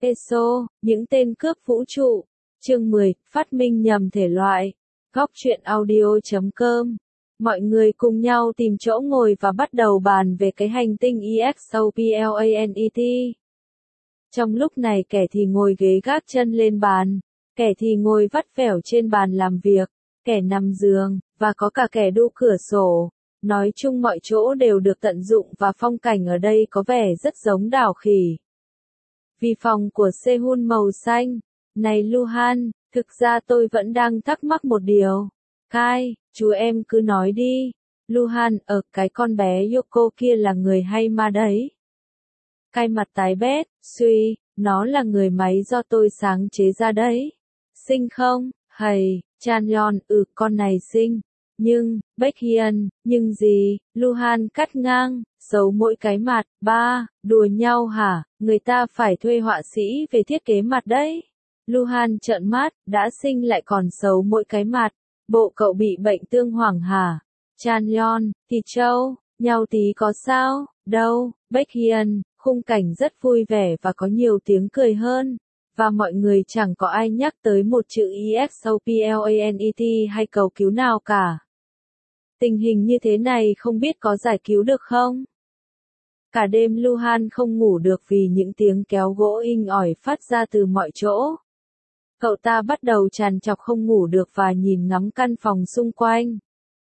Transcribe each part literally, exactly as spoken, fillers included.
e ét o, những tên cướp vũ trụ. Chương mười, phát minh nhầm thể loại. Góc truyện audio chấm com. Mọi người cùng nhau tìm chỗ ngồi và bắt đầu bàn về cái hành tinh Exoplanet. Trong lúc này kẻ thì ngồi ghế gác chân lên bàn, kẻ thì ngồi vắt vẻo trên bàn làm việc, kẻ nằm giường, và có cả kẻ đu cửa sổ. Nói chung mọi chỗ đều được tận dụng và phong cảnh ở đây có vẻ rất giống đảo khỉ. Vì phòng của Sehun màu xanh. Này Luhan, thực ra tôi vẫn đang thắc mắc một điều. Kai, chú em cứ nói đi. Luhan, ở cái con bé Yoko kia là người hay ma đấy. Kai mặt tái bét, suy, nó là người máy do tôi sáng chế ra đấy. Xinh không? Hầy, Chanyeon, ừ con này xinh. Nhưng, Baekhyun, nhưng gì? Luhan cắt ngang, xấu mỗi cái mặt. Ba, đùa nhau hả? Người ta phải thuê họa sĩ về thiết kế mặt đấy. Luhan trợn mắt, đã xinh lại còn xấu mỗi cái mặt. Bộ cậu bị bệnh tương hoàng hả? Chanyeon, thì châu, nhau tí có sao? Đâu? Baekhyun, khung cảnh rất vui vẻ và có nhiều tiếng cười hơn. Và mọi người chẳng có ai nhắc tới một chữ Exoplanet hay cầu cứu nào cả. Tình hình như thế này không biết có giải cứu được không? Cả đêm Luhan không ngủ được vì những tiếng kéo gỗ inh ỏi phát ra từ mọi chỗ. Cậu ta bắt đầu trằn trọc không ngủ được và nhìn ngắm căn phòng xung quanh.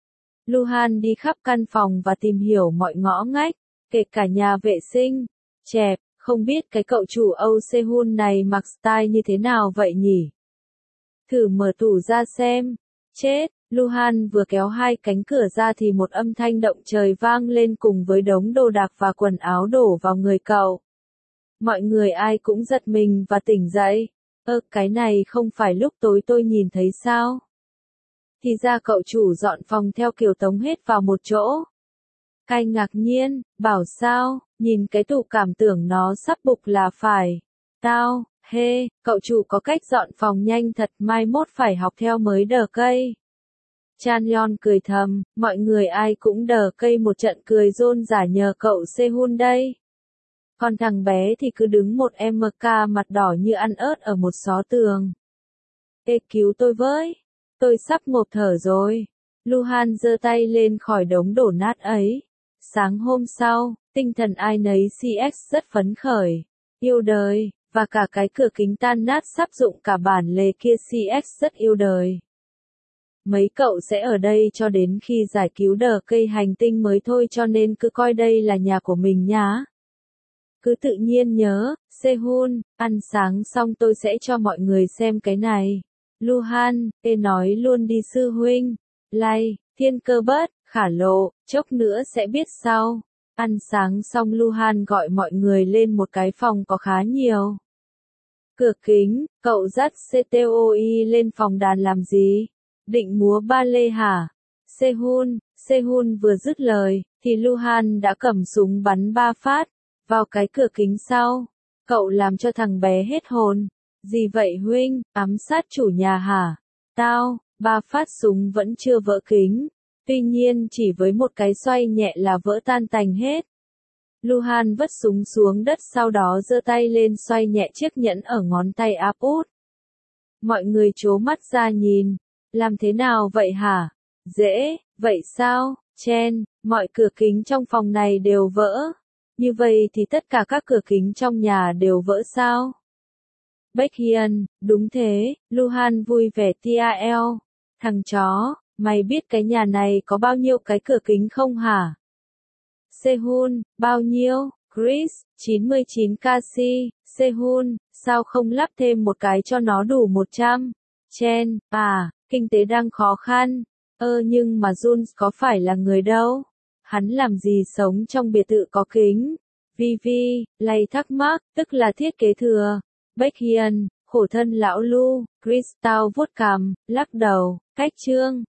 Luhan đi khắp căn phòng và tìm hiểu mọi ngõ ngách, kể cả nhà vệ sinh. Chẹp, không biết cái cậu chủ Âu Sehun này mặc style như thế nào vậy nhỉ? Thử mở tủ ra xem. Chết, Luhan vừa kéo hai cánh cửa ra thì một âm thanh động trời vang lên cùng với đống đồ đạc và quần áo đổ vào người cậu. Mọi người ai cũng giật mình và tỉnh dậy. Ơ, cái này không phải lúc tối tôi nhìn thấy sao? Thì ra cậu chủ dọn phòng theo kiểu tống hết vào một chỗ. Kai ngạc nhiên, bảo sao, nhìn cái tủ cảm tưởng nó sắp bục là phải. Tao, hê, hey, cậu chủ có cách dọn phòng nhanh thật, mai mốt phải học theo mới đờ cây. Chanyeon cười thầm, mọi người ai cũng đờ cây một trận cười rôn rả nhờ cậu Sehun đây. Còn thằng bé thì cứ đứng một em ca mặt đỏ như ăn ớt ở một xó tường. Ê cứu tôi với, tôi sắp ngộp thở rồi. Luhan giơ tay lên khỏi đống đổ nát ấy. Sáng hôm sau, tinh thần ai nấy xê ích rất phấn khởi, yêu đời, và cả cái cửa kính tan nát sắp dụng cả bản lề kia xê ích rất yêu đời. Mấy cậu sẽ ở đây cho đến khi giải cứu đờ cây hành tinh mới thôi cho nên cứ coi đây là nhà của mình nhá. Cứ tự nhiên nhớ, Sehun, ăn sáng xong tôi sẽ cho mọi người xem cái này. Luhan, ê nói luôn đi sư huynh. Lai, thiên cơ bất, khả lộ, chốc nữa sẽ biết sau. Ăn sáng xong Luhan gọi mọi người lên một cái phòng có khá nhiều cửa kính, cậu dắt Ctoi lên phòng đàn làm gì? Định múa ba lê hả? Sehun, Sehun vừa dứt lời, thì Luhan đã cầm súng bắn ba phát vào cái cửa kính sau. Cậu làm cho thằng bé hết hồn. Gì vậy huynh, ám sát chủ nhà hả? Tao, ba phát súng vẫn chưa vỡ kính. Tuy nhiên chỉ với một cái xoay nhẹ là vỡ tan tành hết. Luhan vứt súng xuống đất sau đó giơ tay lên xoay nhẹ chiếc nhẫn ở ngón tay áp út. Mọi người trố mắt ra nhìn. Làm thế nào vậy hả? Dễ, vậy sao? Chen, mọi cửa kính trong phòng này đều vỡ. Như vậy thì tất cả các cửa kính trong nhà đều vỡ sao? Baekhyun, đúng thế, Luhan vui vẻ tl. Thằng chó, mày biết cái nhà này có bao nhiêu cái cửa kính không hả? Sehun, bao nhiêu? Chris, chín mươi chín ca xê. Sehun, sao không lắp thêm một cái cho nó đủ một trăm? Chen, à, kinh tế đang khó khăn. Ơ nhưng mà Jun có phải là người đâu? Hắn làm gì sống trong biệt thự có kính? Vivi, lay thắc mắc, tức là thiết kế thừa. Baekhyun, khổ thân lão Lu. Crystal vuốt cằm, lắc đầu, cách chương.